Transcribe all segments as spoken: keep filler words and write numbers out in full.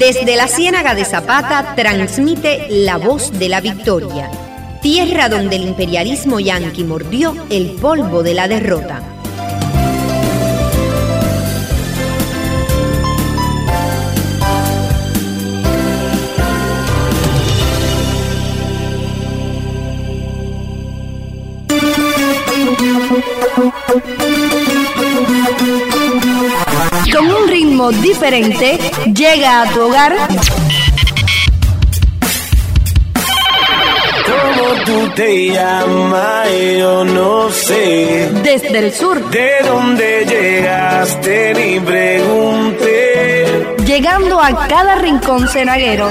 Desde la Ciénaga de Zapata transmite La Voz de la Victoria, tierra donde el imperialismo yanqui mordió el polvo de la derrota. Con un ritmo diferente, llega a tu hogar. ¿Cómo tú te llamas? Yo no sé. Desde el sur. ¿De dónde llegaste? Ni pregunté. Llegando a cada rincón cenaguero.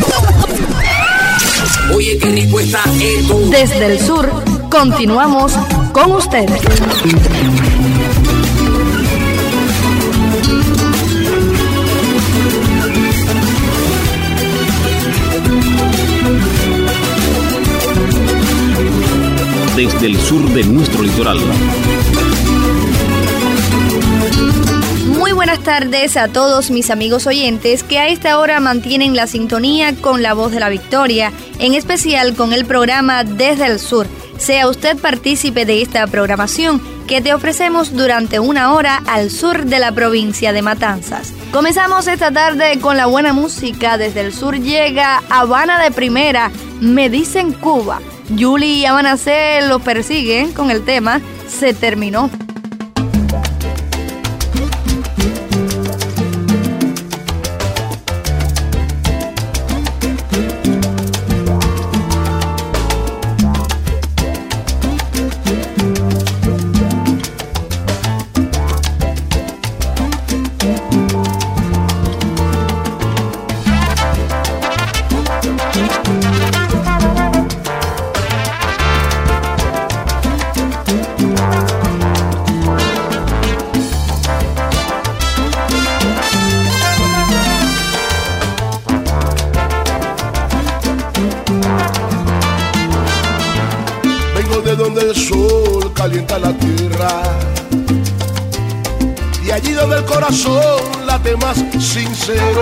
Oye, qué rico está esto. Desde el sur, continuamos con ustedes. Desde el sur de nuestro litoral. Muy buenas tardes a todos mis amigos oyentes que a esta hora mantienen la sintonía con La Voz de la Victoria, en especial con el programa Desde el Sur. Sea usted partícipe de esta programación que te ofrecemos durante una hora al sur de la provincia de Matanzas. Comenzamos esta tarde con la buena música. Desde el sur llega Habana de Primera, Me Dicen Cuba. Yuli y Amanacé los persiguen con el tema Se Terminó. Donde el sol calienta la tierra, y allí donde el corazón late más sincero.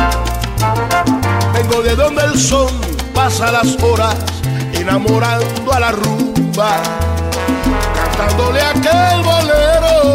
Vengo de donde el sol pasa las horas enamorando a la rumba, cantándole aquel bolero.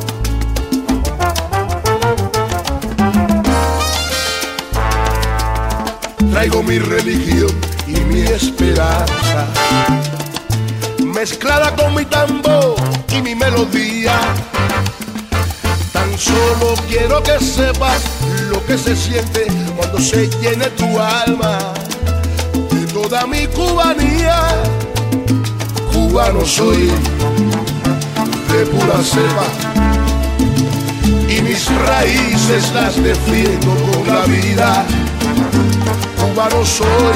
Traigo mi religión y mi esperanza, mezclada con mi tambor y mi melodía. Tan solo quiero que sepas lo que se siente cuando se llene tu alma de toda mi cubanía. Cubano soy de pura cepa y mis raíces las defiendo con la vida. Cubano soy,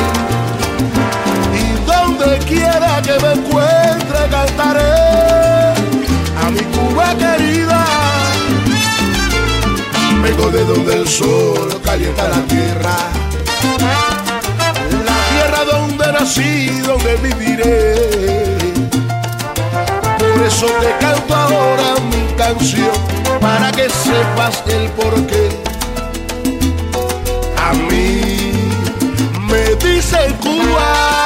donde quiera que me encuentre cantaré a mi Cuba querida. Vengo de donde el sol calienta la tierra, la tierra donde nací, donde viviré. Por eso te canto ahora mi canción, para que sepas el porqué. A mí me dicen Cuba.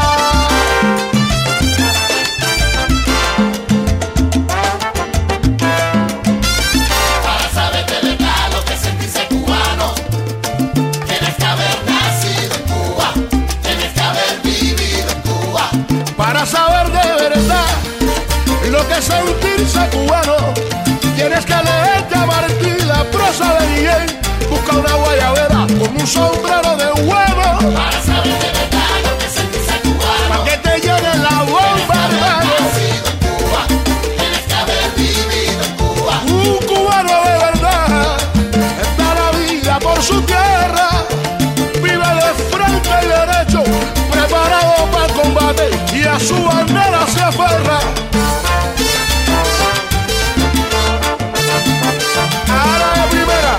Para saber de verdad lo que es sentirse cubano, tienes que leerte a Martí la prosa de Miguel. Busca una guayabera con un sombrero de huevo, para saber de verdad lo que es sentirse cubano, para que te llene la bomba, hermano. Nacido en Cuba, tienes que haber vivido en Cuba. Un cubano de verdad da la vida por su tierra, vive de frente y derecho, preparado para el combate y a su bandera se aferra. A la primera,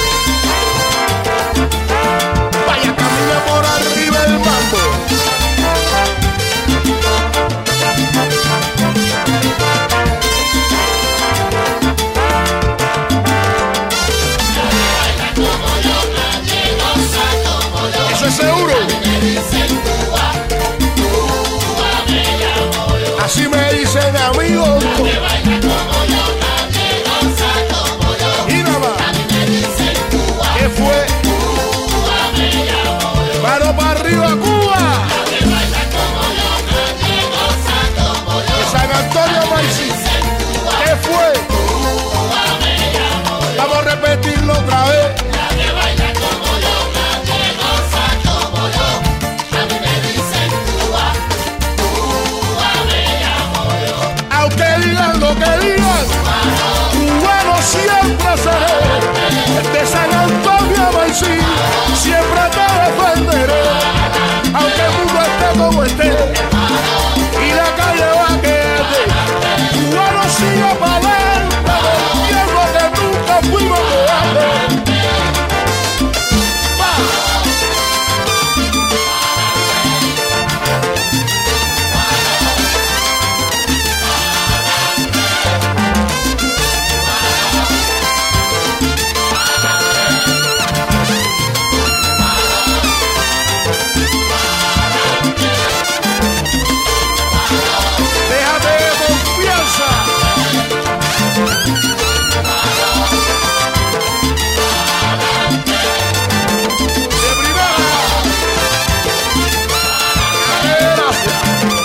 vaya, camina por arriba el mambo. Baila como yo, nadie goza. si me dicen amigos. Nadie baila como yo, nadie goza como yo. Y nada más. A mí me dicen Cuba. ¿Qué fue? Cuba me llamo yo. Mano para arriba, Cuba. Nadie baila como yo, nadie goza como yo. De San Antonio, Maicí. ¿Qué fue? Cuba me llamo yo. Vamos a repetirlo otra vez. Nadie baila como yo, nadie goza como yo. A mí me dicen Cuba. Cuba me llamo yo. Aunque digan lo que digan, cubano siempre seré. De San Antonio, Maicí, siempre te defenderé. Aunque el mundo esté como esté y la calle va a quedarte, cubano sigue para adelante, entiendo que nunca fuimos cobardes. Déjate de confianza. De primera. Gracias.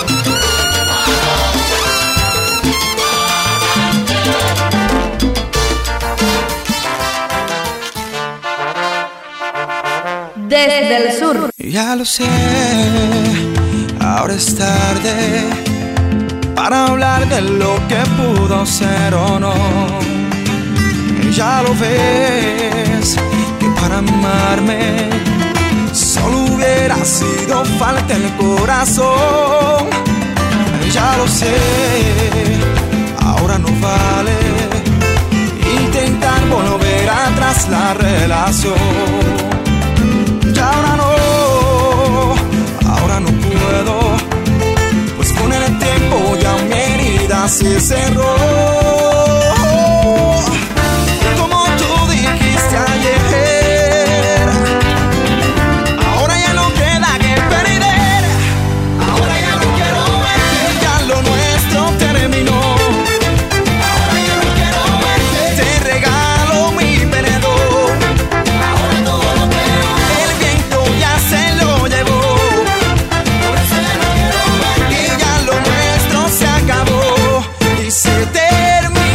Desde el sur. Ya lo sé, ahora es tarde para hablar de lo que pudo ser o no. Ya lo ves, que para amarme solo hubiera sido falta el corazón. Ya lo sé, ahora no vale intentar volver atrás la relación. Ya ahora no, ahora no puedo, pues con el tiempo ya mi herida se cerró. Como tú dijiste ayer, ahora ya no queda que perder, ahora ya no quiero ver, ya lo nuestro terminó. Ahora ya no quiero verte, te regalo mi perdón. Ahora todo lo peor, el viento ya se lo llevó. Por eso ya no quiero verte, y ya lo nuestro se acabó y se terminó.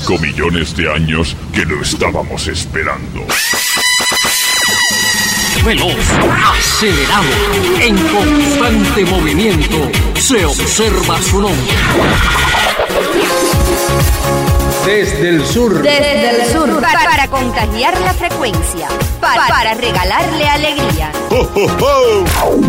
cinco millones de años que lo estábamos esperando. Veloz, acelerado, en constante movimiento, se observa su nombre. Desde el sur. Desde el sur. Para, para contagiar la frecuencia. Para, para regalarle alegría. ¡Oh, oh, oh!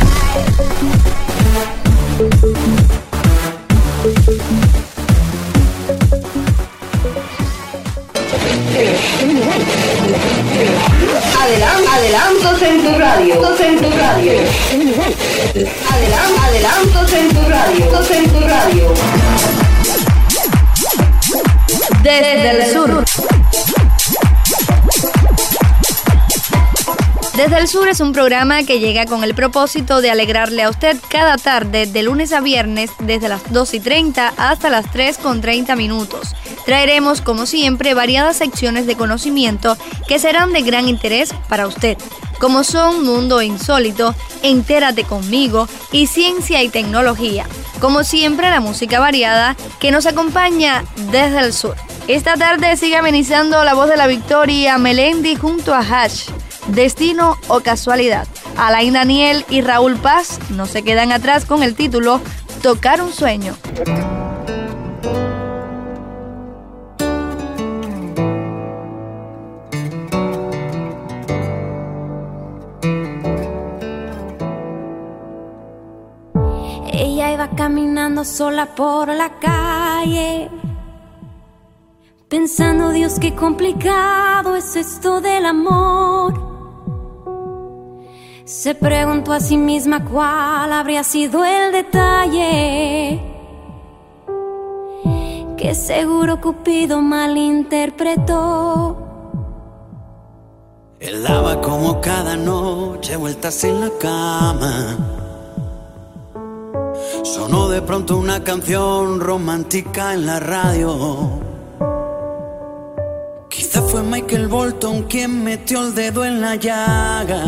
Adelan- adelantos en tu radio. En tu radio. Adelan- adelantos en tu radio. En tu radio. Desde el sur. Desde el Sur es un programa que llega con el propósito de alegrarle a usted cada tarde, de lunes a viernes, desde las dos y treinta hasta las tres con treinta minutos. Traeremos, como siempre, variadas secciones de conocimiento que serán de gran interés para usted, como son Mundo Insólito, Entérate Conmigo y Ciencia y Tecnología. Como siempre, la música variada que nos acompaña desde el sur. Esta tarde sigue amenizando La Voz de la Victoria, Melendi junto a Hash. Destino o casualidad. Alain Daniel y Raúl Paz no se quedan atrás con el título Tocar un sueño. Ella iba caminando sola por la calle, pensando, Dios, qué complicado es esto del amor. Se preguntó a sí misma cuál habría sido el detalle que seguro Cupido malinterpretó. Él daba como cada noche vueltas en la cama. Sonó de pronto una canción romántica en la radio. Quizá fue Michael Bolton quien metió el dedo en la llaga.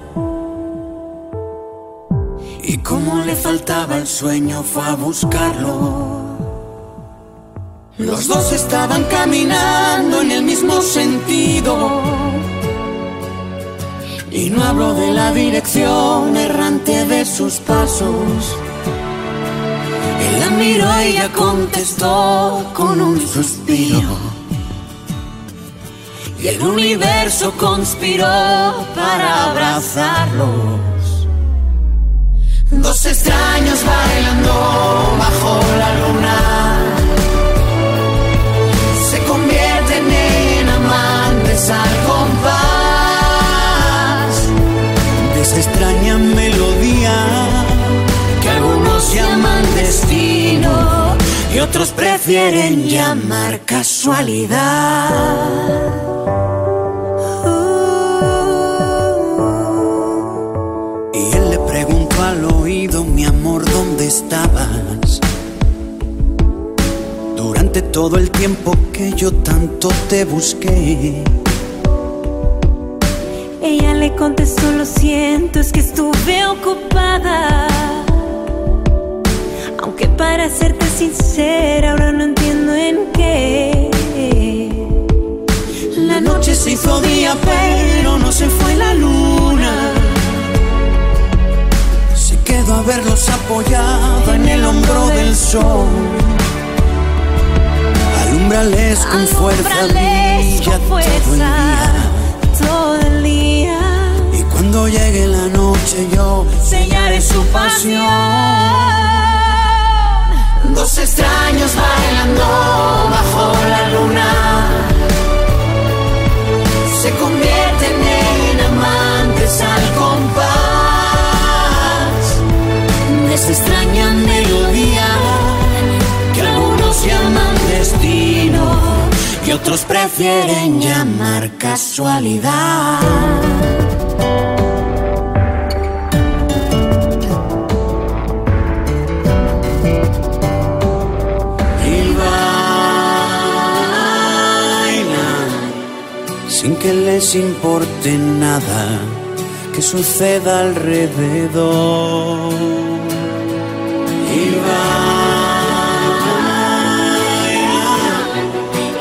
Y como le faltaba el sueño fue a buscarlo. Los dos estaban caminando en el mismo sentido. Y no hablo de la dirección errante de sus pasos. Él la miró y ella contestó con un suspiro. Y el universo conspiró para abrazarlos. Dos extraños bailando bajo la luna se convierten en amantes al compás de esa extraña melodía que algunos llaman destino y otros prefieren llamar casualidad. Al oído, mi amor, ¿dónde estabas? Durante todo el tiempo que yo tanto te busqué. Ella le contestó, lo siento, es que estuve ocupada. Aunque para serte sincera, ahora no entiendo en qué. La noche se hizo día, pero no se fue la luna. Quedo a verlos apoyado en el hombro del sol. Alúmbrales con fuerza, brilla todo el día, todo el día. Y cuando llegue la noche yo sellaré su pasión. Dos extraños bailando bajo la luna se convierten en amantes al compás. Esa extraña melodía que algunos llaman destino y otros prefieren llamar casualidad. Y bailan sin que les importe nada que suceda alrededor. Y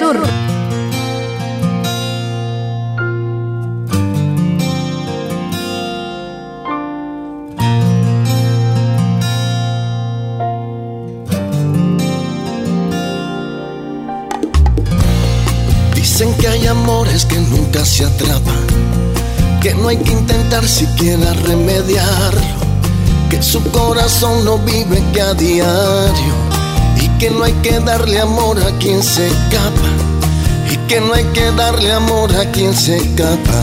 Sur. Dicen que hay amores que nunca se atrapan, que no hay que intentar siquiera remediarlo, que su corazón no vive que a diario, y que no hay que darle amor a quien se escapa, y que no hay que darle amor a quien se escapa.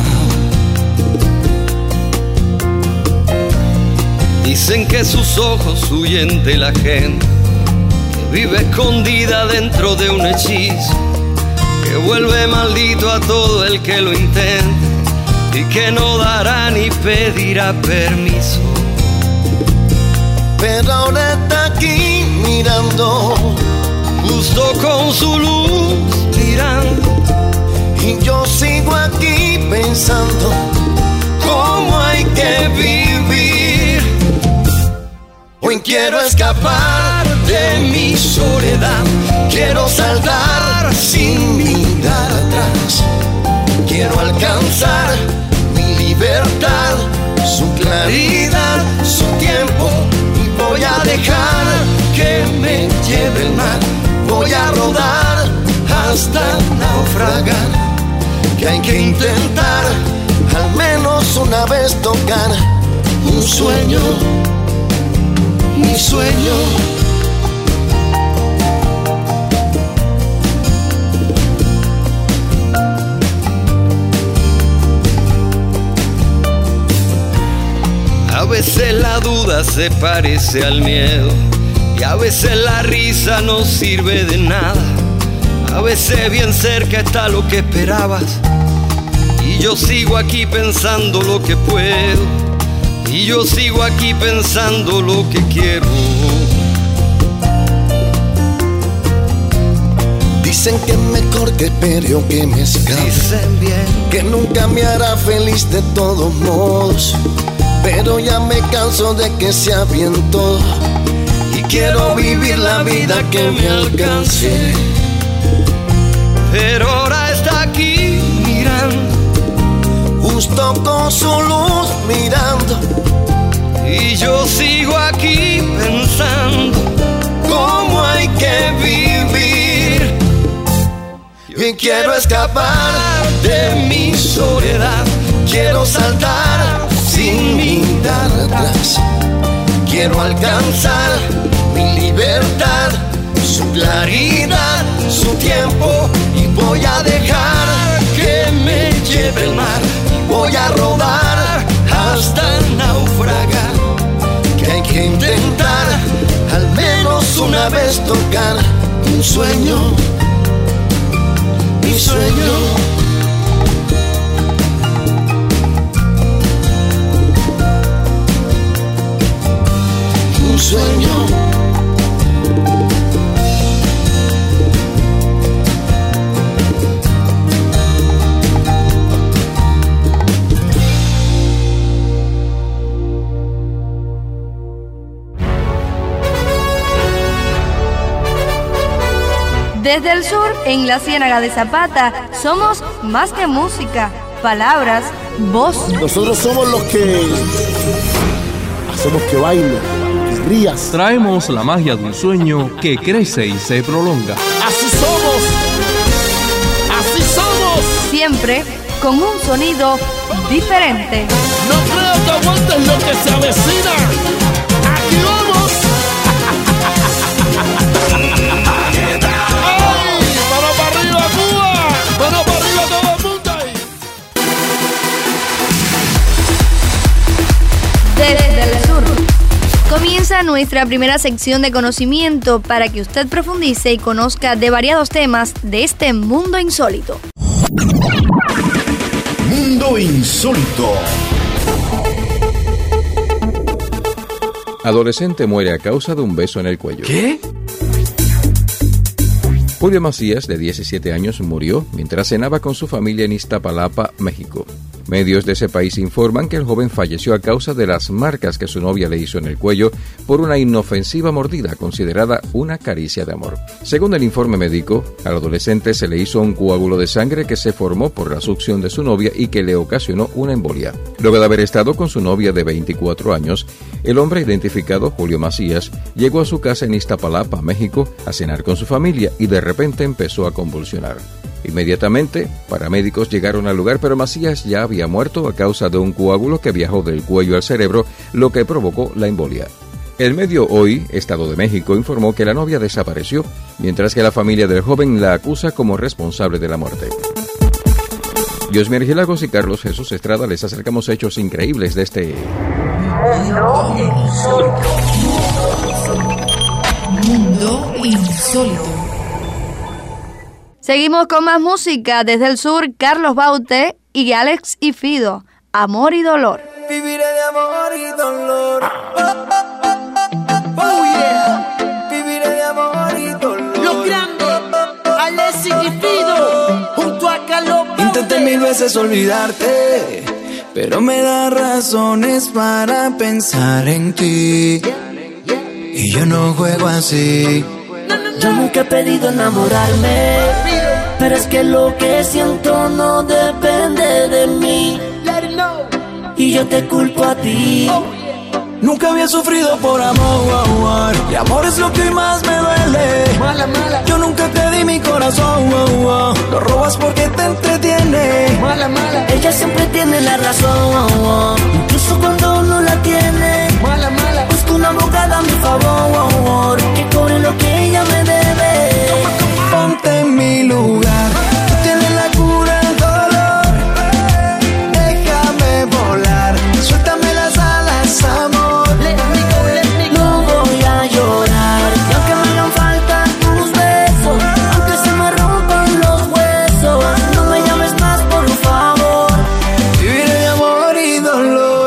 Dicen que sus ojos huyen de la gente, que vive escondida dentro de un hechizo, que vuelve maldito a todo el que lo intente y que no dará ni pedirá permiso. Pero ahora está aquí mirando, justo con su luz mirando, y yo sigo aquí pensando cómo hay que vivir. Hoy quiero escapar de mi soledad, quiero saltar sin mirar atrás, quiero alcanzar mi libertad, su claridad, su tiempo, y voy a dejar que me lleve el mar, voy a rodar hasta naufragar, que hay que intentar al menos una vez tocar un sueño, mi sueño. A veces la duda se parece al miedo, y a veces la risa no sirve de nada. A veces bien cerca está lo que esperabas, y yo sigo aquí pensando lo que puedo, y yo sigo aquí pensando lo que quiero. Dicen que me corte pero que me escape, dicen bien que nunca me hará feliz de todos modos, pero ya me canso de que sea bien todo, y quiero vivir la vida que me alcance. Pero ahora está aquí mirando, justo con su luz mirando, y yo sigo aquí pensando cómo hay que vivir. Y quiero escapar de mi soledad, quiero saltar sin mirar atrás, quiero alcanzar mi libertad, su claridad, su tiempo, y voy a dejar que me lleve el mar, y voy a rodar hasta naufragar, que hay que intentar al menos una vez tocar un sueño, mi sueño. Un sueño. Desde el sur, en la Ciénaga de Zapata, somos más que música, palabras, voz. Nosotros somos los que hacemos que baile, que rías. Traemos la magia de un sueño que crece y se prolonga. Así somos, así somos. Siempre con un sonido diferente. No creo que aguantes lo que se avecina. Aquí vamos. Desde el sur. Comienza nuestra primera sección de conocimiento para que usted profundice y conozca de variados temas de este mundo insólito. Mundo insólito. Adolescente muere a causa de un beso en el cuello. ¿Qué? Julio Macías, de diecisiete años, murió mientras cenaba con su familia en Iztapalapa, México. Medios de ese país informan que el joven falleció a causa de las marcas que su novia le hizo en el cuello por una inofensiva mordida considerada una caricia de amor. Según el informe médico, al adolescente se le hizo un coágulo de sangre que se formó por la succión de su novia y que le ocasionó una embolia. Luego de haber estado con su novia de veinticuatro años, el hombre identificado, Julio Macías, llegó a su casa en Iztapalapa, México, a cenar con su familia y de repente empezó a convulsionar. Inmediatamente, paramédicos llegaron al lugar, pero Macías ya había muerto a causa de un coágulo que viajó del cuello al cerebro, lo que provocó la embolia. El medio Hoy, Estado de México, informó que la novia desapareció, mientras que la familia del joven la acusa como responsable de la muerte. Diosmi Argilagos y Carlos Jesús Estrada les acercamos hechos increíbles de este... Mundo Insólito. Mundo Insólito. Seguimos con más música. Desde el sur, Carlos Baute y Alex y Fido, Amor y Dolor. Viviré de amor y dolor. Oh yeah. Viviré de amor y dolor. Los grandes, Alex y Fido, junto a Carlos Baute. Intenté mil veces olvidarte, pero me da razones para pensar en ti. Y yo no juego así. Yo nunca he pedido enamorarme, pero es que lo que siento no depende de mí. Y yo te culpo a ti. Nunca había sufrido por amor, y amor es lo que más me duele. Mala, mala. Yo nunca te di mi corazón, lo robas porque te entretiene. Mala, mala. Ella siempre tiene la razón, incluso cuando no la tiene. Mala, mala. Busco una abogada a mi favor, que cobre lo que ella me debe. Ponte en mi lugar, tú tienes la cura del dolor. Déjame volar, suéltame las alas, amor. Let me go, let me go. No voy a llorar, y aunque me hagan falta tus besos, aunque se me rompan los huesos, no me llames más, por favor. Viviré de amor y dolor.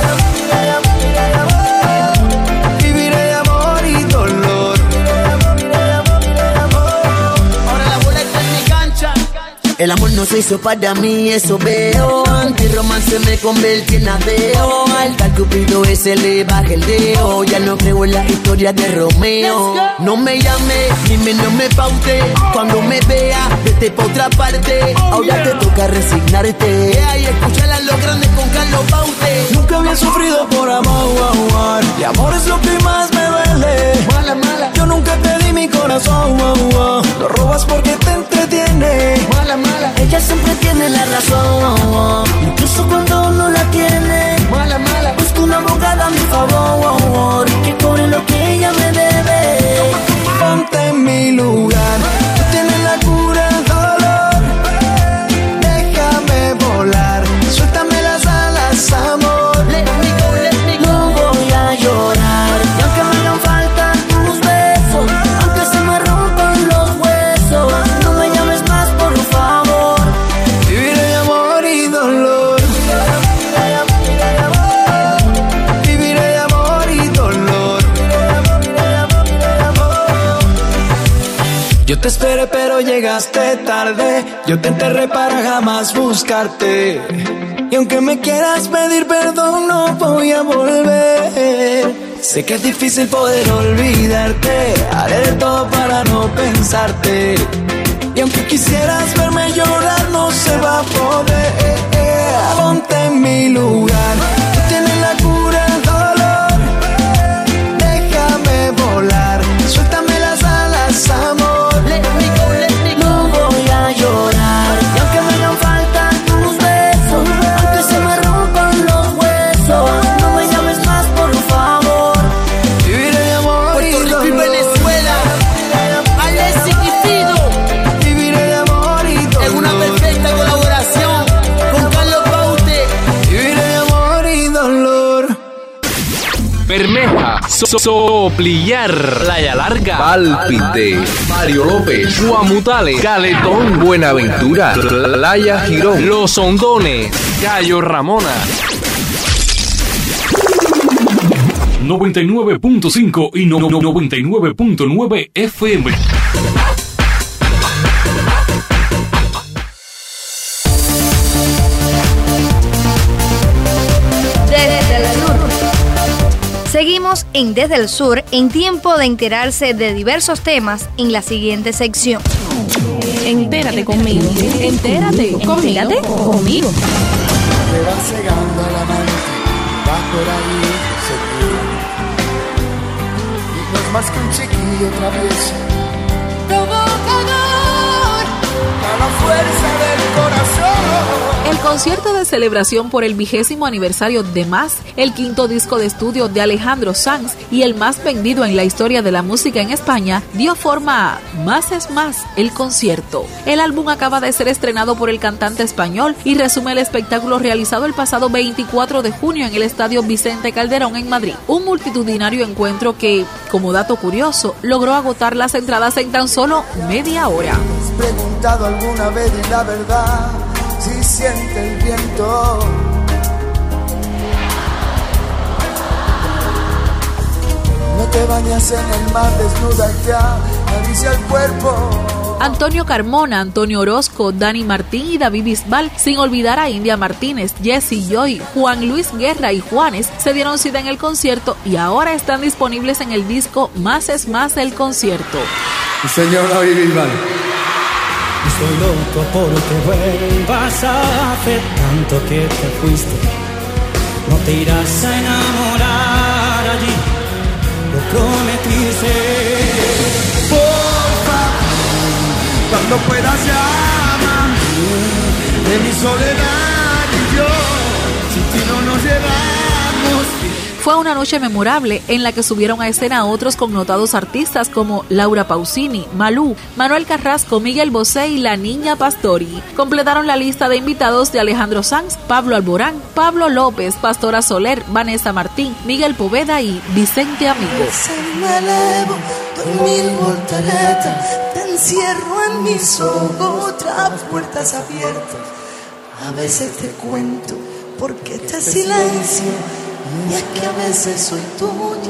Viviré de amor y dolor. Ahora la bola está en mi cancha. El amor no se hizo para mí, eso veo. Antirromance me convertí en ateo. Al tal Cupido ese le baja el dedo. Ya no creo en la historia de Romeo. No me llame, ni me no me paute. Cuando me vea, vete pa' otra parte. Ahora te toca resignarte. Y escuchar a los grandes con Carlos Baute. Nunca había sufrido por amor, y amor es lo que más me duele. Mala, mala. Yo nunca te di mi corazón, lo robas porque te entretiene. Mala, mala. Ella siempre tiene la razón, incluso cuando no la tiene. Mala, mala. Busco una abogada a mi favor, que cobre lo que ella me debe. Ponte en mi lugar, tú tienes la cura del dolor. Déjame volar, suéltame las alas, amor. Let me go, let me go. No voy a llorar, y aunque me hagan falta tus besos, aunque se me rompan los huesos, no me llames más, por favor. Viviré de amor y dolor. Viviré de amor y dolor. Yo te esperé pero llegaste tarde. Yo te enterré para jamás buscarte. Y aunque me quieras pedir perdón, no voy a volver. Sé que es difícil poder olvidarte. Haré de todo para no pensarte. Y aunque quisieras verme llorar, no se va a poder. Ponte en mi lugar, tú tienes la cura del dolor. Déjame volar, suéltame las alas, amor. Let me go, let me go. No voy a llorar, y aunque me hagan falta tus besos, aunque se me rompan los huesos, no me llames más, por favor. Viviré de amor Puerto y Rico y dolor. Venezuela, Alex y Fido. Viviré de amor y dolor. Es una perfecta colaboración con Carlos Baute. Viviré de amor y dolor. Bermeja, so- Soplillar, Playa Larga, Pálpite, Mario López, Guamutale, Caletón, Buenaventura, Playa Girón, Los Hondones, Cayo Ramona. noventa y nueve punto cinco y no- no- noventa y nueve punto nueve F M. Seguimos en Desde el Sur en tiempo de enterarse de diversos temas en la siguiente sección. Entérate conmigo. Entérate. Entérate conmigo. Te va cegando la mente, va por ahí seguro. Y no es más que un chiquillo travieso, provocador, a la fuerza del corazón. El concierto de celebración por el vigésimo aniversario de Más, el quinto disco de estudio de Alejandro Sanz y el más vendido en la historia de la música en España, dio forma a Más es Más, el concierto. El álbum acaba de ser estrenado por el cantante español y resume el espectáculo realizado el pasado veinticuatro de junio en el Estadio Vicente Calderón en Madrid. Un multitudinario encuentro que, como dato curioso, logró agotar las entradas en tan solo media hora. ¿Has preguntado alguna vez y la verdad? Si siente el viento, no te bañas en el mar, desnuda y te acaricia el cuerpo. Antonio Carmona, Antonio Orozco, Dani Martín y David Bisbal, sin olvidar a India Martínez, Jesse Joy, Juan Luis Guerra y Juanes, se dieron cita en el concierto y ahora están disponibles en el disco Más es Más, el concierto. Señor David Bisbal. Estoy loco porque vuelvas a hacer tanto que te fuiste. No te irás a enamorar allí, lo prometiste. Por favor, cuando puedas llama de mi soledad y yo, sin ti no nos llevamos. Fue una noche memorable en la que subieron a escena a otros connotados artistas como Laura Pausini, Malú, Manuel Carrasco, Miguel Bosé y la Niña Pastori. Completaron la lista de invitados de Alejandro Sanz, Pablo Alborán, Pablo López, Pastora Soler, Vanessa Martín, Miguel Poveda y Vicente Amigo. Me elevo, doy mil volteretas, te encierro en mis ojos, otras puertas abiertas. A veces te cuento porque este silencio. Y es que a veces soy tuya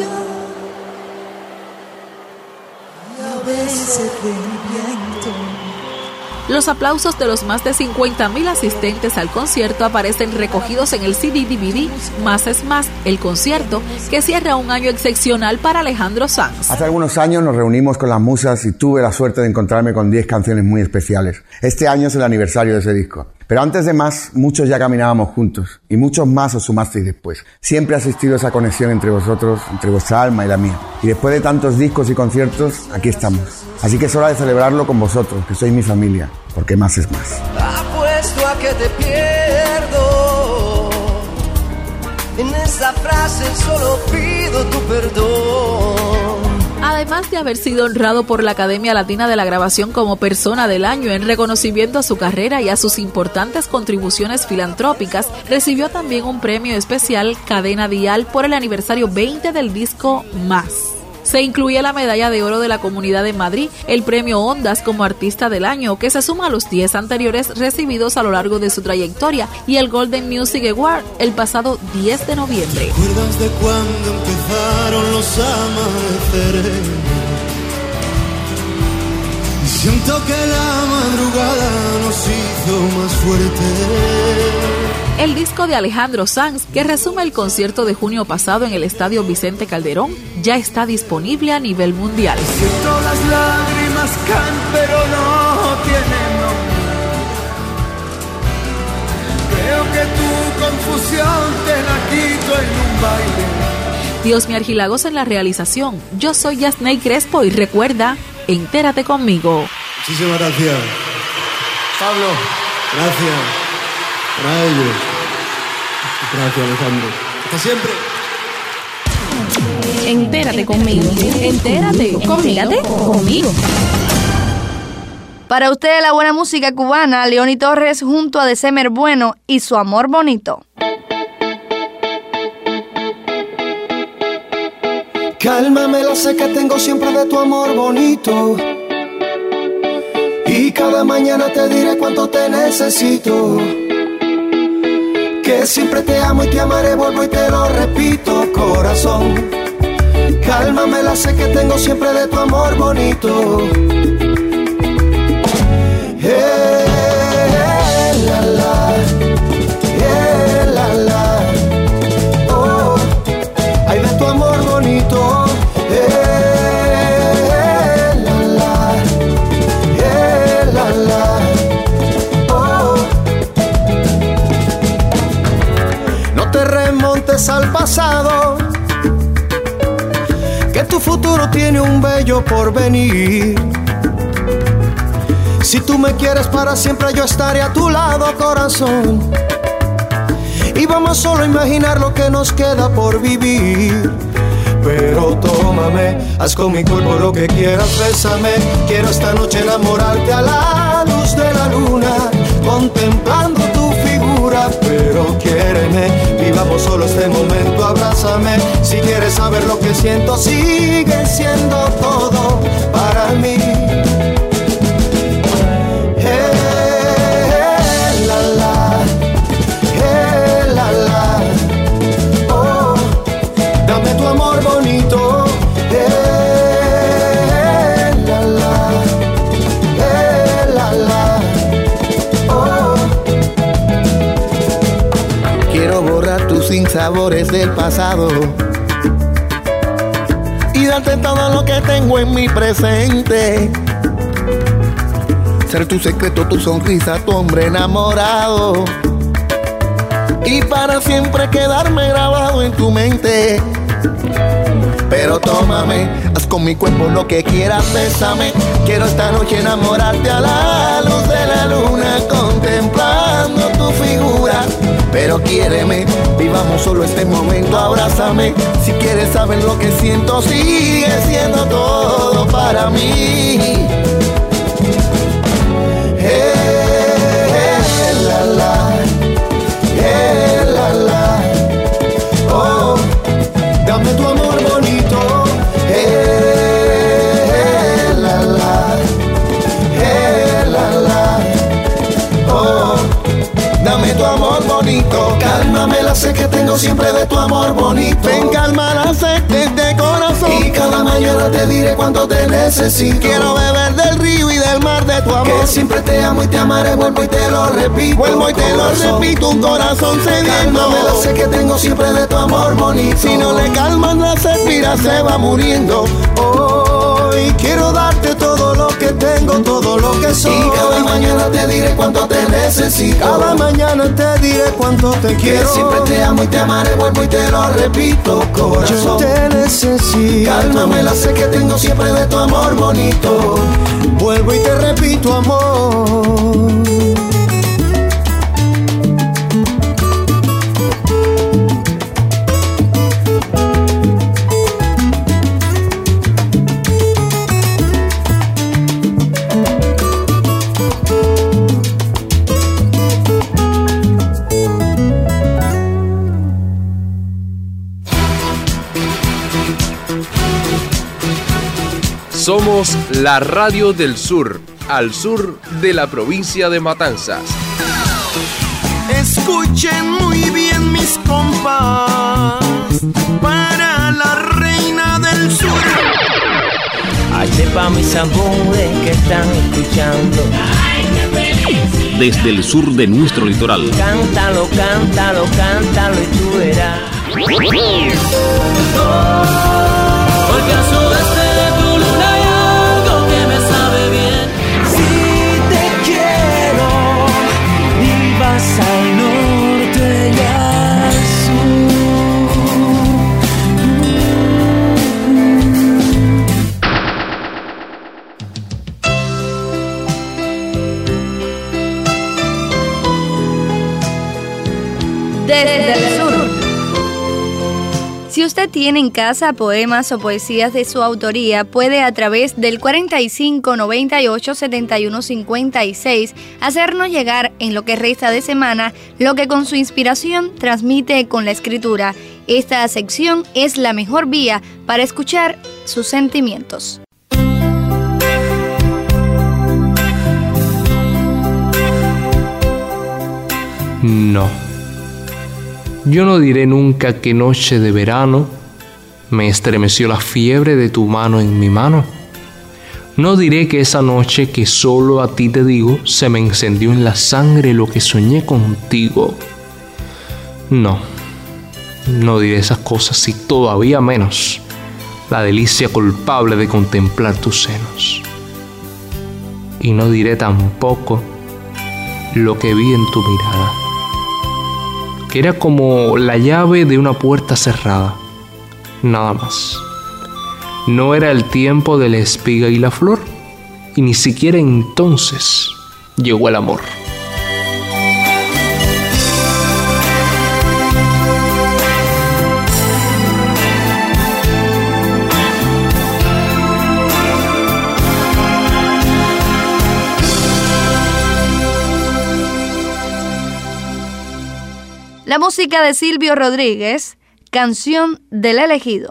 y a veces del viento. Los aplausos de los más de cincuenta mil asistentes al concierto aparecen recogidos en el C D D V D Más es Más, el concierto, que cierra un año excepcional para Alejandro Sanz. Hace algunos años nos reunimos con las musas y tuve la suerte de encontrarme con diez canciones muy especiales. Este año es el aniversario de ese disco. Pero antes de Más, muchos ya caminábamos juntos y muchos más os sumasteis después. Siempre ha existido esa conexión entre vosotros, entre vuestra alma y la mía. Y después de tantos discos y conciertos, aquí estamos. Así que es hora de celebrarlo con vosotros, que sois mi familia, porque Más es Más. Apuesto a que te pierdo. En esa frase solo pido tu perdón. Además de haber sido honrado por la Academia Latina de la Grabación como Persona del Año en reconocimiento a su carrera y a sus importantes contribuciones filantrópicas, recibió también un premio especial Cadena Dial por el aniversario veinte del disco Más. Se incluye la medalla de oro de la Comunidad de Madrid, el premio Ondas como Artista del Año, que se suma a los diez anteriores recibidos a lo largo de su trayectoria, y el Golden Music Award el pasado diez de noviembre. ¿Te acuerdas de cuando empezaron los amaneceres? Y siento que la madrugada nos hizo más fuertes. El disco de Alejandro Sanz, que resume el concierto de junio pasado en el Estadio Vicente Calderón, ya está disponible a nivel mundial. Siento las lágrimas caen, pero no tienen nombre. Creo que tu confusión te la quito en un baile. Dios me Argilagos en la realización. Yo soy Yasney Crespo y recuerda, entérate conmigo. Muchísimas gracias. Pablo, gracias. Para ellos. Gracias, Alejandro. Hasta siempre. Entérate conmigo. Entérate conmigo. conmigo. Para ustedes la buena música cubana, Leoni Torres junto a December Bueno y Su Amor Bonito. Cálmame, la sé que tengo siempre de tu amor bonito. Y cada mañana te diré cuánto te necesito. Que siempre te amo y te amaré, vuelvo y te lo repito, corazón. Cálmame, la sé que tengo siempre de tu amor bonito. Eh, la, la, eh, la, la. Oh, ay, de tu amor bonito. recuerdes al pasado, que tu futuro tiene un bello porvenir. Si tú me quieres para siempre, yo estaré a tu lado, corazón. Y vamos solo a imaginar lo que nos queda por vivir. Pero tómame, haz con mi cuerpo lo que quieras, bésame. Quiero esta noche enamorarte a la luz de la luna, contemplando tu figura. Pero quiéreme, vivamos solo este momento, abrázame. Si quieres saber lo que siento, sigue siendo todo para mí. Amor bonito, eh, la, la, eh, la, la, oh. Quiero borrar tus sinsabores del pasado y darte todo lo que tengo en mi presente. Ser tu secreto, tu sonrisa, tu hombre enamorado, y para siempre quedarme grabado en tu mente. Pero tómame, haz con mi cuerpo lo que quieras, bésame. Quiero esta noche enamorarte a la luz de la luna, contemplando tu figura. Pero quiéreme, vivamos solo este momento, abrázame. Si quieres saber lo que siento, sigue siendo todo para mí. Eh, eh, la, la, eh, la, la, oh. Dame tu amor bonito, eh, la, la, eh, la, la, oh. Dame tu amor bonito, cálmame la sed que tengo siempre de tu amor bonito. Ven, calma la sed de este corazón, y cada mañana te diré cuánto te necesito. Quiero beber del río y del mar de tu amor, que siempre te amo y te amaré, vuelvo y te lo repito. Vuelvo y te corazón. Lo repito, un corazón sediento. Cálmame la sed que tengo siempre de tu amor bonito. Si no le calmas la sed, mira, se va muriendo. Hoy quiero darte todo lo que tengo, todo lo que soy. Y cada mañana te diré cuánto te necesito. Cada mañana te diré cuánto te quiero. Que siempre te amo y te amaré, vuelvo y te lo repito, corazón. Yo te necesito. Cálmame la sed que tengo siempre de tu amor bonito. Vuelvo y te repito, amor. Somos la radio del sur, al sur de la provincia de Matanzas. Escuchen muy bien mis compas, para la reina del sur. Ay, sepa mis amores que están escuchando. Desde el sur de nuestro litoral. Cántalo, cántalo, cántalo y tú verás. Porque a su deseo de tu luna hay algo que me sabe bien. Si te quiero y vas al norte y al sur. Desde el sur. Si usted tiene en casa poemas o poesías de su autoría, puede a través del cuarenta y cinco, noventa y ocho, setenta y uno, cincuenta y seis hacernos llegar en lo que resta de semana lo que con su inspiración transmite con la escritura. Esta sección es la mejor vía para escuchar sus sentimientos. No. Yo no diré nunca que noche de verano me estremeció la fiebre de tu mano en mi mano. No diré que esa noche que solo a ti te digo se me encendió en la sangre lo que soñé contigo. No, no diré esas cosas y todavía menos la delicia culpable de contemplar tus senos. Y no diré tampoco lo que vi en tu mirada, que era como la llave de una puerta cerrada, nada más. No era el tiempo de la espiga y la flor, y ni siquiera entonces llegó el amor. La música de Silvio Rodríguez, Canción del Elegido.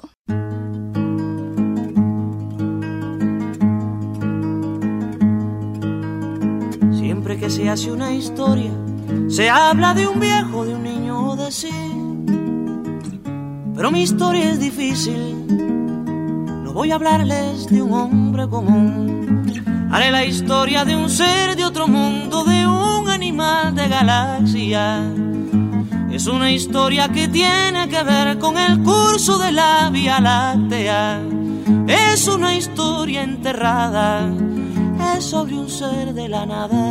Siempre que se hace una historia, se habla de un viejo, de un niño o de sí. Pero mi historia es difícil, no voy a hablarles de un hombre común. Haré la historia de un ser de otro mundo, de un animal de galaxia. Es una historia que tiene que ver con el curso de la Vía Láctea. Es una historia enterrada, es sobre un ser de la nada.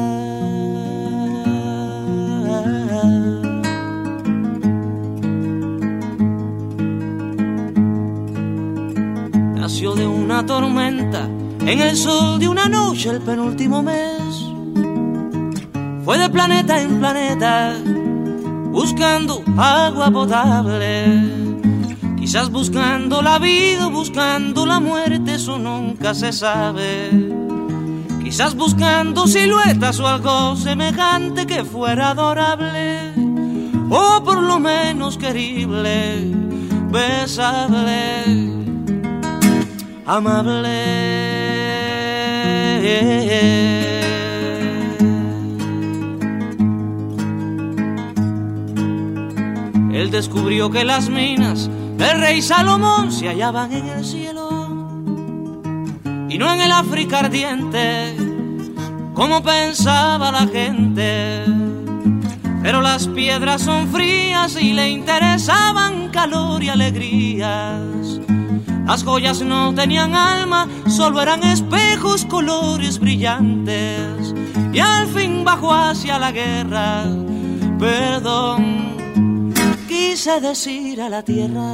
Nació de una tormenta, en el sol de una noche el penúltimo mes. Fue de planeta en planeta, buscando agua potable, quizás buscando la vida o buscando la muerte, eso nunca se sabe. Quizás buscando siluetas o algo semejante que fuera adorable, o por lo menos querible, besable, amable. Él descubrió que las minas del rey Salomón se hallaban en el cielo y no en el África ardiente, como pensaba la gente. Pero las piedras son frías y le interesaban calor y alegrías. Las joyas no tenían alma, solo eran espejos, colores brillantes. Y al fin bajó hacia la guerra, perdón, quise decir a la tierra.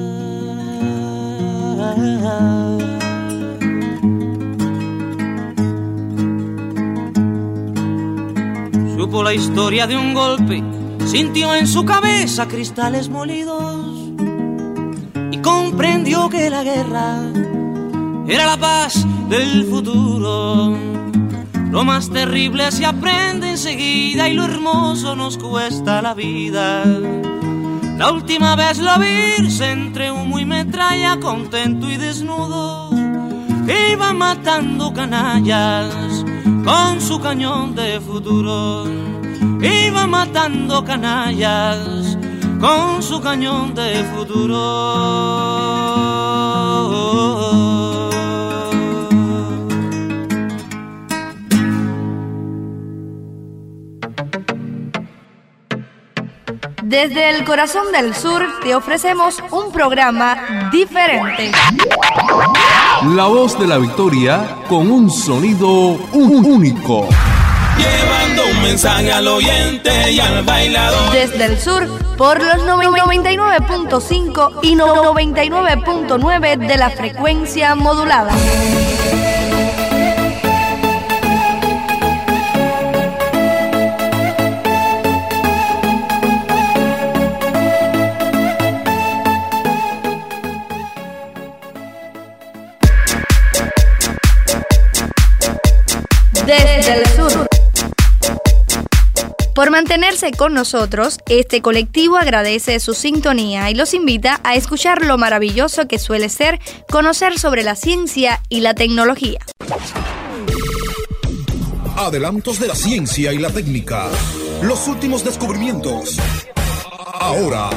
Supo la historia de un golpe, sintió en su cabeza cristales molidos y comprendió que la guerra era la paz del futuro. Lo más terrible se aprende enseguida y lo hermoso nos cuesta la vida. La última vez lo vi entre humo y metralla, contento y desnudo, iba matando canallas con su cañón de futuro. Iba matando canallas con su cañón de futuro. Desde el corazón del sur te ofrecemos un programa diferente. La voz de la victoria con un sonido único. Llevando un mensaje al oyente y al bailador. Desde el sur, por los noventa y nueve punto cinco y noventa y nueve punto nueve de la frecuencia modulada. Desde el sur. Por mantenerse con nosotros, este colectivo agradece su sintonía y los invita a escuchar lo maravilloso que suele ser conocer sobre la ciencia y la tecnología. Adelantos de la ciencia y la técnica. Los últimos descubrimientos. Ahora.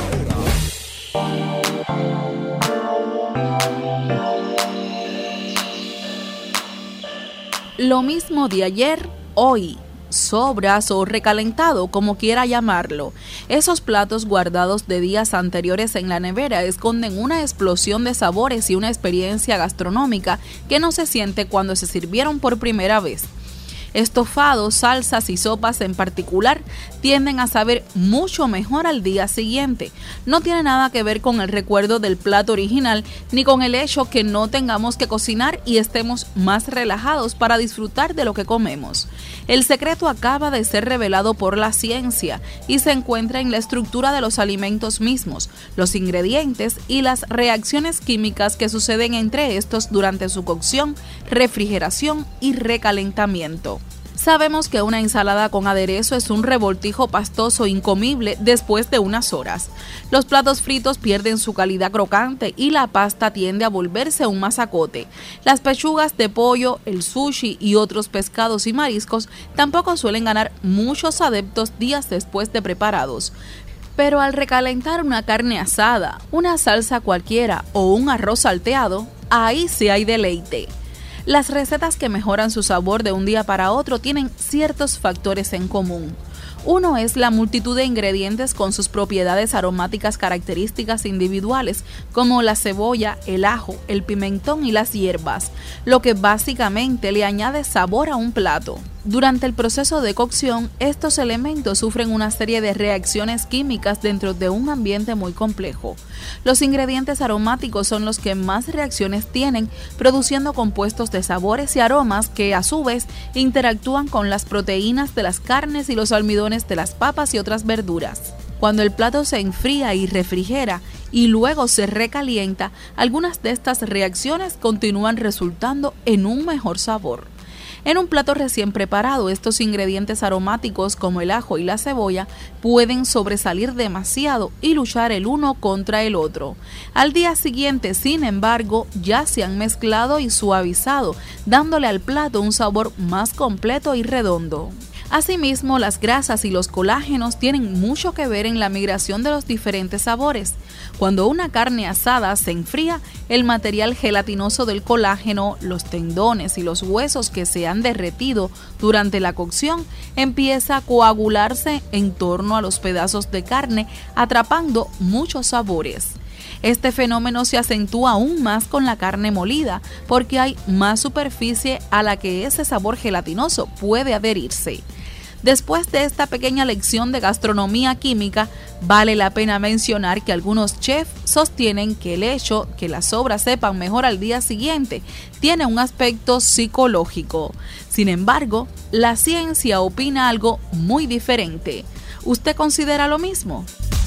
Lo mismo de ayer, hoy. Sobras o recalentado, como quiera llamarlo. Esos platos guardados de días anteriores en la nevera esconden una explosión de sabores y una experiencia gastronómica que no se siente cuando se sirvieron por primera vez. Estofados, salsas y sopas en particular tienden a saber mucho mejor al día siguiente. No tiene nada que ver con el recuerdo del plato original ni con el hecho que no tengamos que cocinar y estemos más relajados para disfrutar de lo que comemos. El secreto acaba de ser revelado por la ciencia y se encuentra en la estructura de los alimentos mismos, los ingredientes y las reacciones químicas que suceden entre estos durante su cocción, refrigeración y recalentamiento. Sabemos que una ensalada con aderezo es un revoltijo pastoso incomible después de unas horas. Los platos fritos pierden su calidad crocante y la pasta tiende a volverse un masacote. Las pechugas de pollo, el sushi y otros pescados y mariscos tampoco suelen ganar muchos adeptos días después de preparados. Pero al recalentar una carne asada, una salsa cualquiera o un arroz salteado, ahí sí hay deleite. Las recetas que mejoran su sabor de un día para otro tienen ciertos factores en común. Uno es la multitud de ingredientes con sus propiedades aromáticas características individuales, como la cebolla, el ajo, el pimentón y las hierbas, lo que básicamente le añade sabor a un plato. Durante el proceso de cocción, estos elementos sufren una serie de reacciones químicas dentro de un ambiente muy complejo. Los ingredientes aromáticos son los que más reacciones tienen, produciendo compuestos de sabores y aromas que, a su vez, interactúan con las proteínas de las carnes y los almidones de las papas y otras verduras. Cuando el plato se enfría y refrigera y luego se recalienta, algunas de estas reacciones continúan resultando en un mejor sabor. En un plato recién preparado, estos ingredientes aromáticos como el ajo y la cebolla pueden sobresalir demasiado y luchar el uno contra el otro. Al día siguiente, sin embargo, ya se han mezclado y suavizado, dándole al plato un sabor más completo y redondo. Asimismo, las grasas y los colágenos tienen mucho que ver en la migración de los diferentes sabores. Cuando una carne asada se enfría, el material gelatinoso del colágeno, los tendones y los huesos que se han derretido durante la cocción empieza a coagularse en torno a los pedazos de carne, atrapando muchos sabores. Este fenómeno se acentúa aún más con la carne molida, porque hay más superficie a la que ese sabor gelatinoso puede adherirse. Después de esta pequeña lección de gastronomía química, vale la pena mencionar que algunos chefs sostienen que el hecho que las sobras sepan mejor al día siguiente tiene un aspecto psicológico. Sin embargo, la ciencia opina algo muy diferente. ¿Usted considera lo mismo?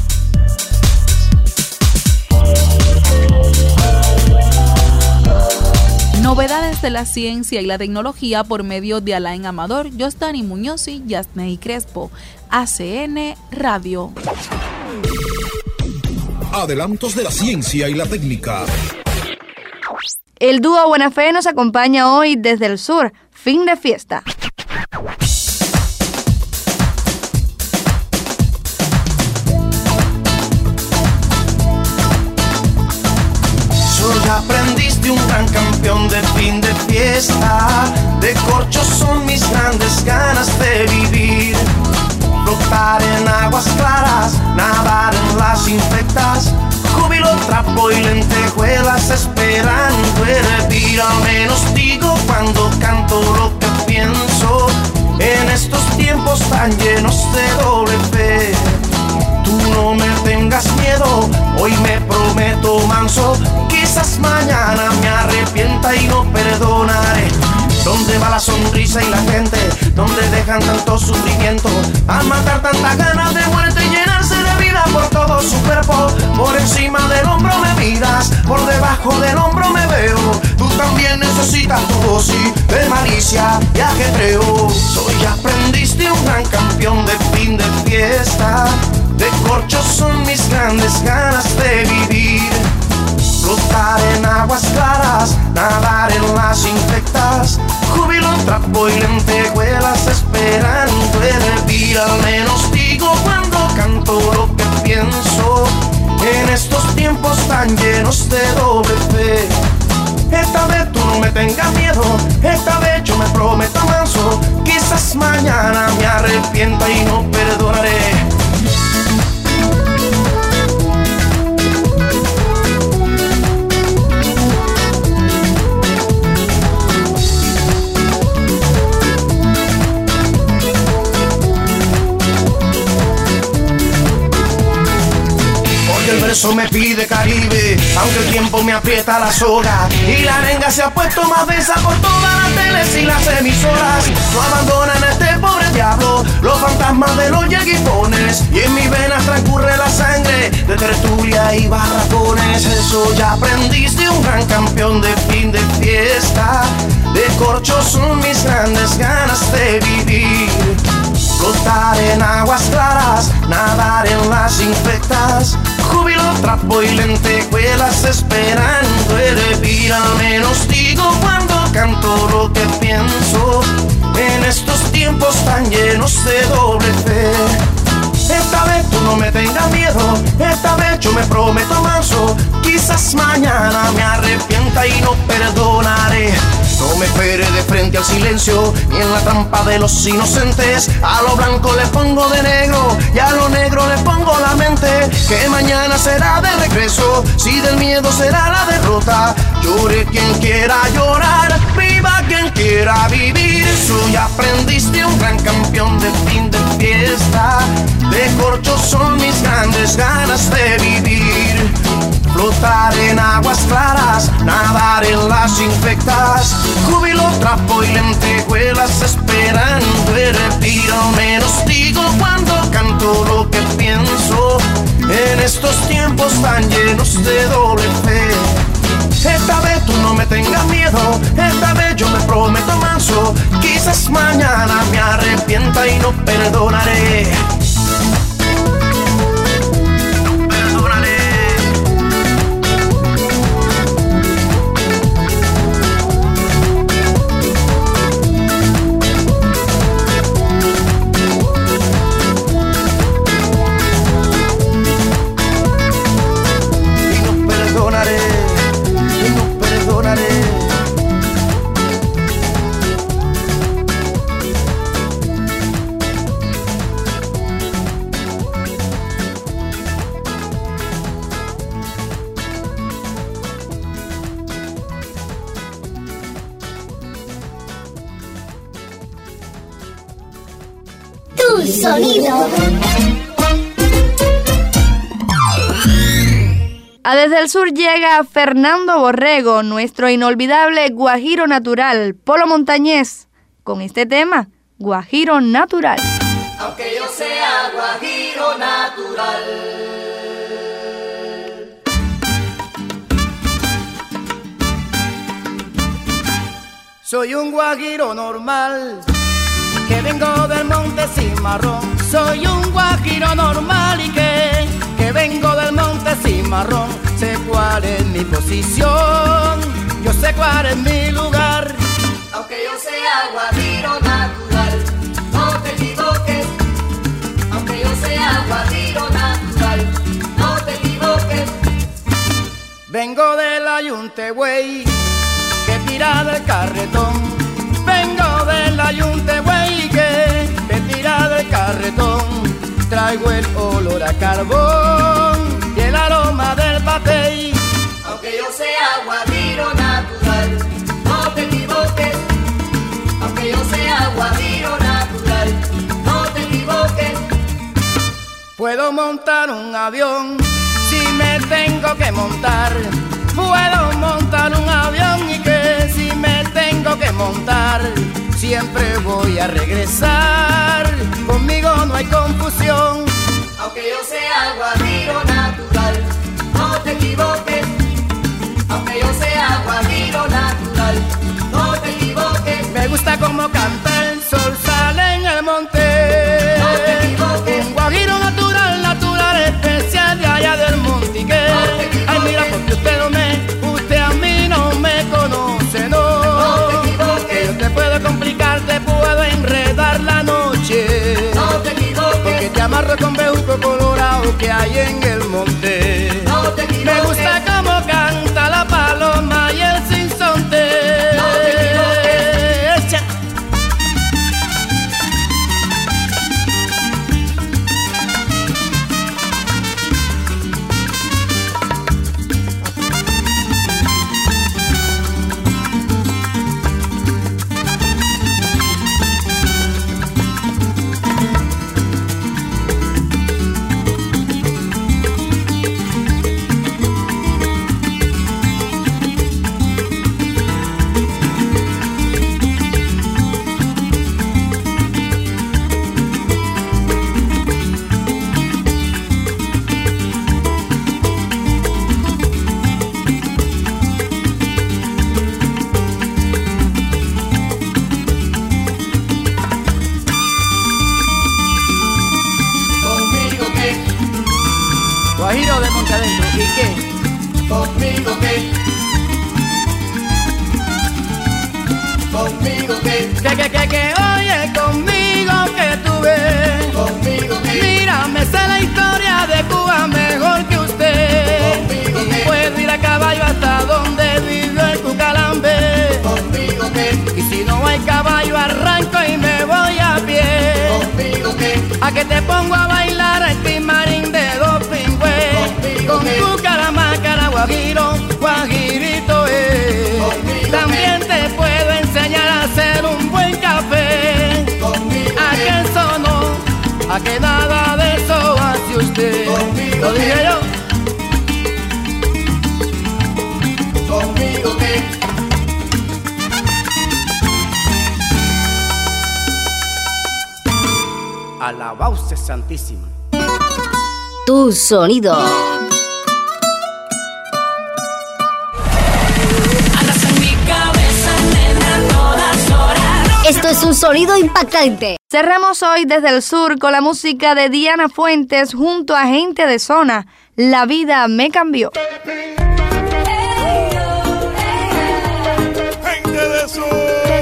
Novedades de la ciencia y la tecnología por medio de Alain Amador, Jostani Muñoz y Yasnei Crespo. A C N Radio. Adelantos de la ciencia y la técnica. El dúo Buena Fe nos acompaña hoy desde el sur. Fin de fiesta. Soy aprendiz de un gran campeón de fin de fiesta. De corcho son mis grandes ganas de vivir. Flotar en aguas claras, nadar en las infectas. Júbilo, trapo y lentejuelas esperando hervir. Al menos digo cuando canto lo que pienso. En estos tiempos tan llenos de doble fe. Tú no me tengas miedo, hoy me prometo manso. Quizás mañana me arrepienta y no perdonaré. ¿Dónde va la sonrisa y la gente? ¿Dónde dejan tanto sufrimiento? A matar tanta ganas de muerte y llenarse de vida por todo su cuerpo. Por encima del hombro me miras, por debajo del hombro me veo. Tú también necesitas tu dosis de malicia y ajetreo. Soy aprendiz de un gran campeón de fin de fiesta. De corcho son mis grandes ganas de vivir. Flotar en aguas claras, nadar en las infectas. Júbilo, trapo y lentejuelas esperando hervir. Al menos digo cuando canto lo que pienso. En estos tiempos tan llenos de doble fe. Esta vez tú no me tengas miedo, esta vez yo me prometo manso. Quizás mañana me arrepienta y no perdonaré. eso me pide Caribe, aunque el tiempo me aprieta la soga y la arenga se ha puesto más densa por todas las teles y las emisoras. No abandonan a este pobre diablo los fantasmas de los yeguipones, y en mis venas transcurre la sangre de tertulia y barracones. Eso ya aprendiste, un gran campeón de fin de fiesta. De corcho son mis grandes ganas de vivir. Flotar en aguas claras, nadar en las infectas, júbilo, trapo y lentejuelas esperando hervir. Al menos digo cuando canto lo que pienso en estos tiempos tan llenos de doble fe. Esta vez tú no me tengas miedo, esta vez yo me prometo manso. Quizás mañana me arrepienta y no perdonaré. No me espere de frente al silencio, ni en la trampa de los inocentes. A lo blanco le pongo de negro, y a lo negro le pongo la mente. Que mañana será de regreso, si del miedo será la derrota. Llore quien quiera llorar, viva quien quiera vivir. Soy aprendiz de un gran campeón de fin de fiesta. De corcho son mis grandes ganas de vivir. Flotar en aguas claras, nadar en las infectas, júbilo, trapo y lentejuelas esperando hervir. Al menos digo cuando canto lo que pienso en estos tiempos tan llenos de doble fe. Esta vez tú no me tengas miedo, esta vez yo me prometo manso. Quizás mañana me arrepienta y no perdonaré. Sonido. A Desde el Sur llega Fernando Borrego, nuestro inolvidable guajiro natural, Polo Montañés, con este tema, Guajiro Natural. Aunque yo sea guajiro natural, soy un guajiro normal, que vengo del monte Cimarrón. Soy un guajiro normal y que, que vengo del monte Cimarrón. Sé cuál es mi posición, yo sé cuál es mi lugar. Aunque yo sea guajiro natural, no te equivoques. Aunque yo sea guajiro natural, no te equivoques. Vengo del ayunte, güey, que tira del carretón. Vengo del ayunte, güey, que te tira del carretón. Traigo el olor a carbón y el aroma del batey. Aunque yo sea guajiro natural, no te equivoques. Aunque yo sea guajiro natural, no te equivoques. Puedo montar un avión si me tengo que montar. Puedo montar un avión y que si me tengo que montar, siempre voy a regresar. Conmigo no hay confusión. Aunque yo sea guajiro natural, no te equivoques. Aunque yo sea guajiro natural, no te equivoques. Me gusta como canta el sol, sale en el monte. No te equivoques. Un guajiro natural, natural, especial de allá del monte. Y que, no ay, mira, porque usted no me, usted a mí no me conoce, no. No te equivoques. Que yo te puedo complicar, te puedo enredar la noche. No te equivoques. Porque te amarro con bejuco colorado que hay en el monte. No te equivoques. Me gusta como canta la paloma y el sinsonte. No te equivoques. Echa. Guajiro de Monte Adentro. ¿Y qué? Conmigo qué. Conmigo qué. Que, que, que, que, oye, conmigo que tú ves. Conmigo qué. Mira, me sé la historia de Cuba mejor que usted. Conmigo y qué. puedo ir a caballo hasta donde vivió el Cucalambe. Conmigo qué. Y si no hay caballo, arranco y me voy a pie. Conmigo qué. A que te pongo a bailar el timarín de dos pingües. Con tu cara, mácara, guajiro, guajirito es. También te puedo enseñar a hacer un buen café. A que eso no, a que nada de eso hace usted. Lo dije yo. Conmigo que. Alabauce Santísima. Tu sonido. Andas en mi cabeza, nena, todas horas. Esto es un sonido impactante. Cerramos hoy desde el sur con la música de Diana Fuentes junto a Gente de Zona. La vida me cambió. Gente de Zona.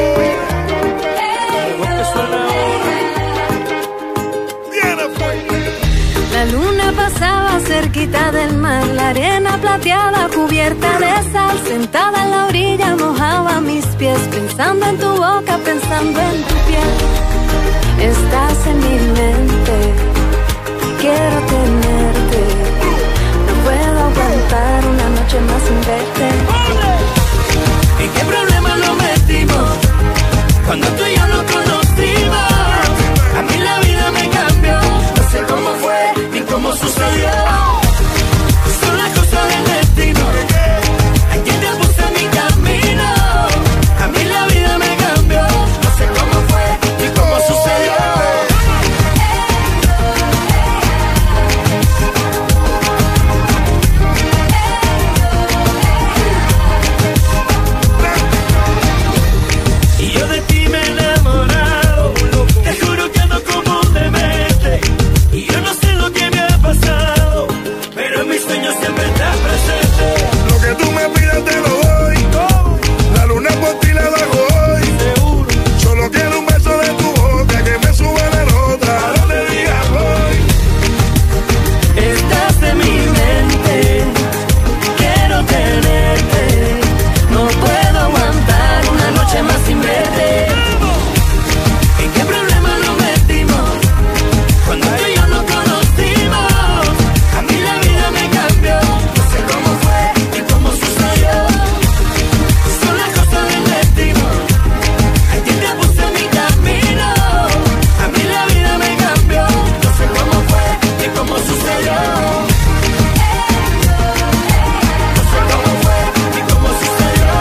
La luna pasaba cerquita del mar, la arena plateada cubierta de sal, sentada en la orilla mojaba mis pies, pensando en tu boca, pensando en tu piel. Estás en mi mente, quiero tenerte, no puedo aguantar una noche más sin verte. ¿En qué problema nos metimos cuando tú y yo nos conocimos? A mí la vida me cambió, no sé cómo fue ni cómo sucedió. Son las cosas del destino, a quien te puse en mi camino. A mí la vida me cambió, no sé cómo fue ni cómo sucedió. Y yo de ti me he enamorado, te juro que ando como un demente. Y yo no sé lo que me ha pasado, pero en mis sueños siempre estás presente. Lo que tú me pidas te lo doy. La luna por ti la bajo hoy. Solo quiero un beso de tu boca que me suba la nota. A donde digas voy. Estás en mi mente, quiero tenerte. No puedo aguantar una noche más sin verte. ¿En qué problema nos metimos cuando tú y yo nos conocimos? A mí la vida me cambió, no sé cómo fue ni cómo sucedió. Son las cosas del destino, a quien te puse en mi camino. A mí la vida me cambió, no sé cómo fue ni cómo sucedió. No sé cómo fue ni cómo sucedió.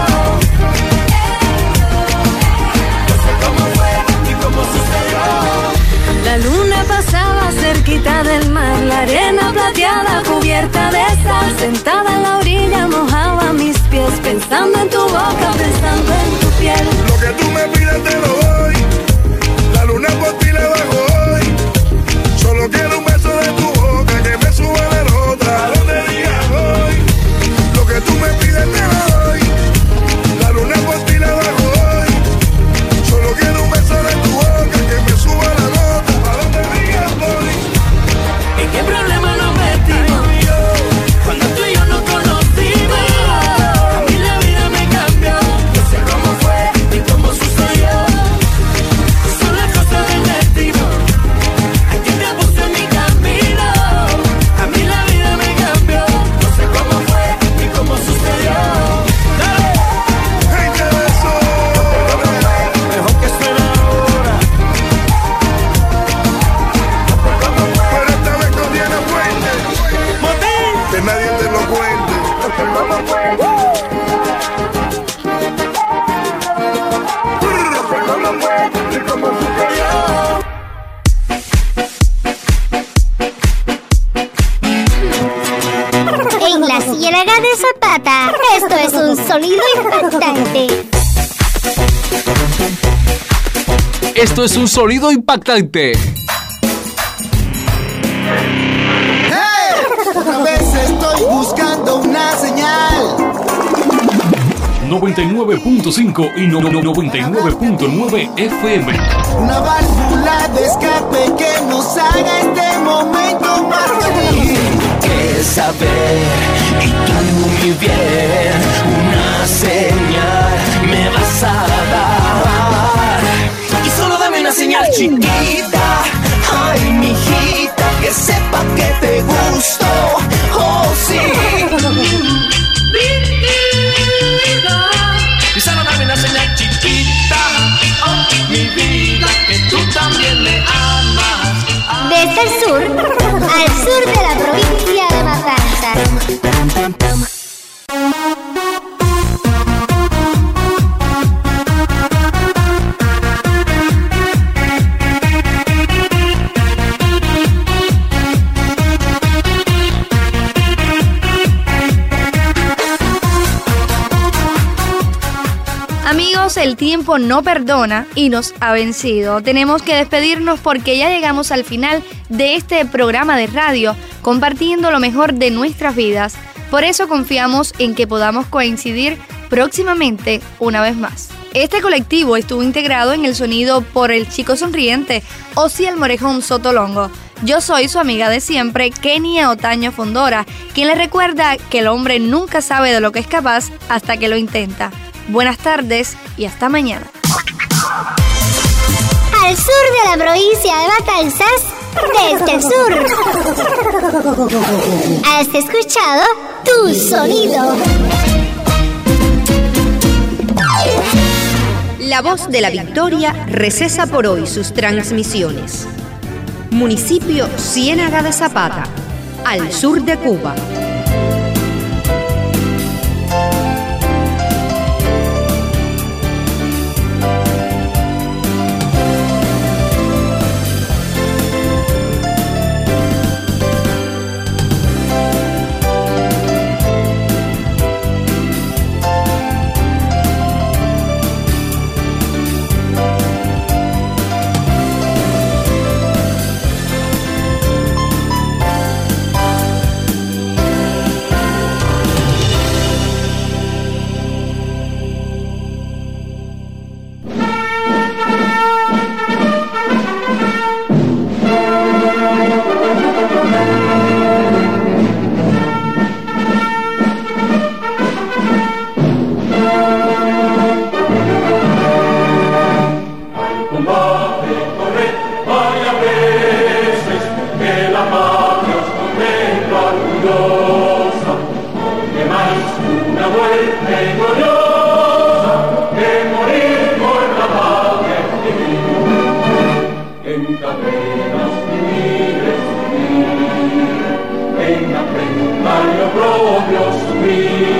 No sé cómo fue ni cómo sucedió. La luna pasaba cerquita del mar, la arena plateada cubierta de sal, sentada en la orilla mojaba mis pies, pensando en tu boca, pensando en tu piel. Lo que tú me pidas te lo doy. La luna por ti la bajo hoy. Solo quiero un beso de tu boca que me suba la nota. A donde digas voy. Lo que tú me pides te lo doy. La luna por ti la bajo hoy. Solo quiero un beso de tu boca que me suba la nota. A donde digas voy. ¿En qué problema nos metimos cuando tú y yo nos conocimos? A mí la vida me cambió, no sé cómo fue ni cómo sucedió. Son las cosas del destino, a quien te puse en mi camino. A mí la vida me cambió, no sé cómo fue ni cómo sucedió. Gente de Zona. Mejor que suena ahora. Pero esta vez con Diana Fuentes. Que nadie te lo cuente. En la Ciénaga de Zapata, esto es un sonido impactante. Esto es un sonido impactante. ¡Hey! Otra vez buscando una señal. noventa y nueve punto cinco y no, no, noventa y nueve punto nueve F M. Una válvula de escape que nos haga este momento más feliz. Que saber y tú mi bien, una señal me vas a dar. Y solo dame una señal chiquita, ay mijita, que sepa que te gusto, oh sí. Y solo dame una señal chiquita, oh mi vida, que tú también me amas. Desde el sur al sur de la provincia de Matanzas. Amigos, el tiempo no perdona y nos ha vencido. Tenemos que despedirnos porque ya llegamos al final de este programa de radio, compartiendo lo mejor de nuestras vidas. Por eso confiamos en que podamos coincidir próximamente una vez más. Este colectivo estuvo integrado en el sonido por el chico sonriente, Osiel Morejón Sotolongo. Yo soy su amiga de siempre, Kenia Otaño Fondora, quien le recuerda que el hombre nunca sabe de lo que es capaz hasta que lo intenta. Buenas tardes y hasta mañana. Al sur de la provincia de Matanzas, desde el sur. Has escuchado Tu Sonido. La Voz de la Victoria recesa por hoy sus transmisiones. Municipio Ciénaga de Zapata, al sur de Cuba. Propio sufrir.